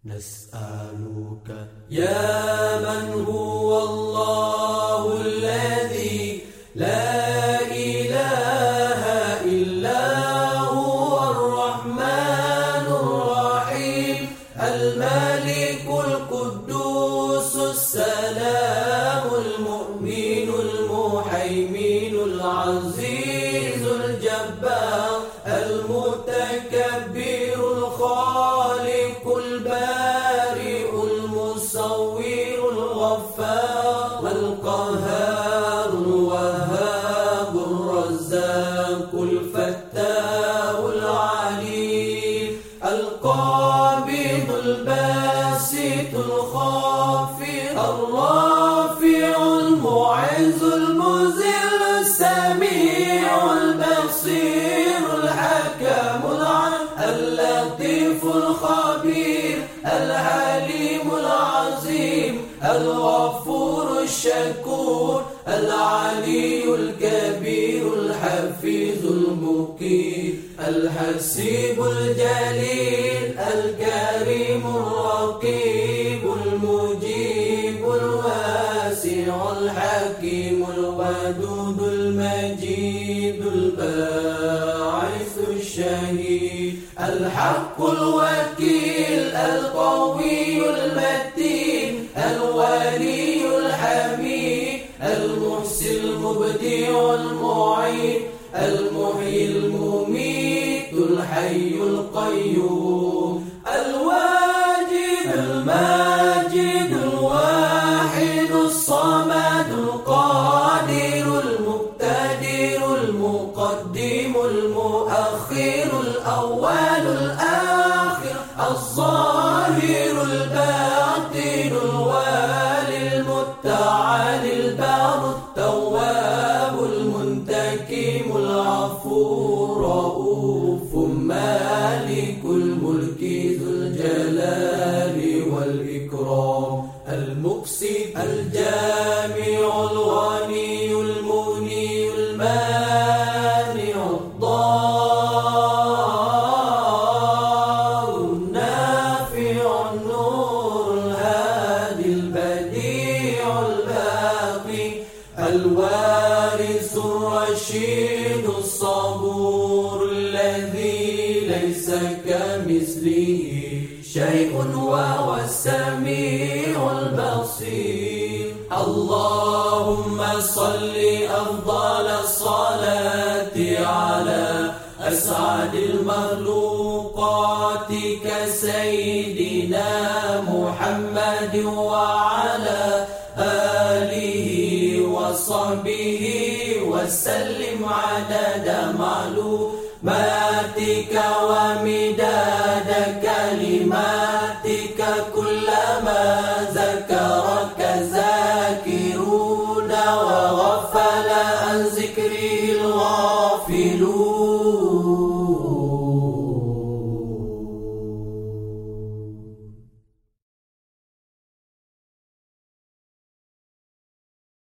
نسألك يا من هو الله الذي لا إله إلا هو الرحمن الرحيم الملك القدوس السلام المؤمن المهيمن العزيز الجبار المتكبر الخالق البارئ المصور الغفار القهار الوهاب الرزاق الفتاح العليم القابض الباسط الخافض الرافع المعز المذل السميع البصير الحكم اللطيف الخبير الحليم العظيم الغفور الشكور العلي الكبير الحفيظ المقيت الحسيب الجليل الكريم الرقيب المجيب الواسع الحكيم الودود المجيد الباعث الشهيد الحق الوكيل القوي المتين الولي الحميد المحسن المبدع المعيد المحيي المميت الحي القيوم الواجد الماجد الواحد الصمد القادر المقتدر المقدم المؤخر الأول الآخر الظاهر الباطن الوالي المتعالي البار التواب المنتقم العفو رؤوف مالك الملك ذو الجلال والإكرام المقسط الجامع الغني المغني المانع الضار النافع النور الهادي البديع الباقي الوارث الرشيد الصبور الذي ليس كمثله شيء وهو السميع البصير اللهم صل أفضل الصلاة على أسعد المخلوقات كسيدنا محمد وعلى آله وصحبه وسلم عدد معلوماتك ومداد كلماتك كلما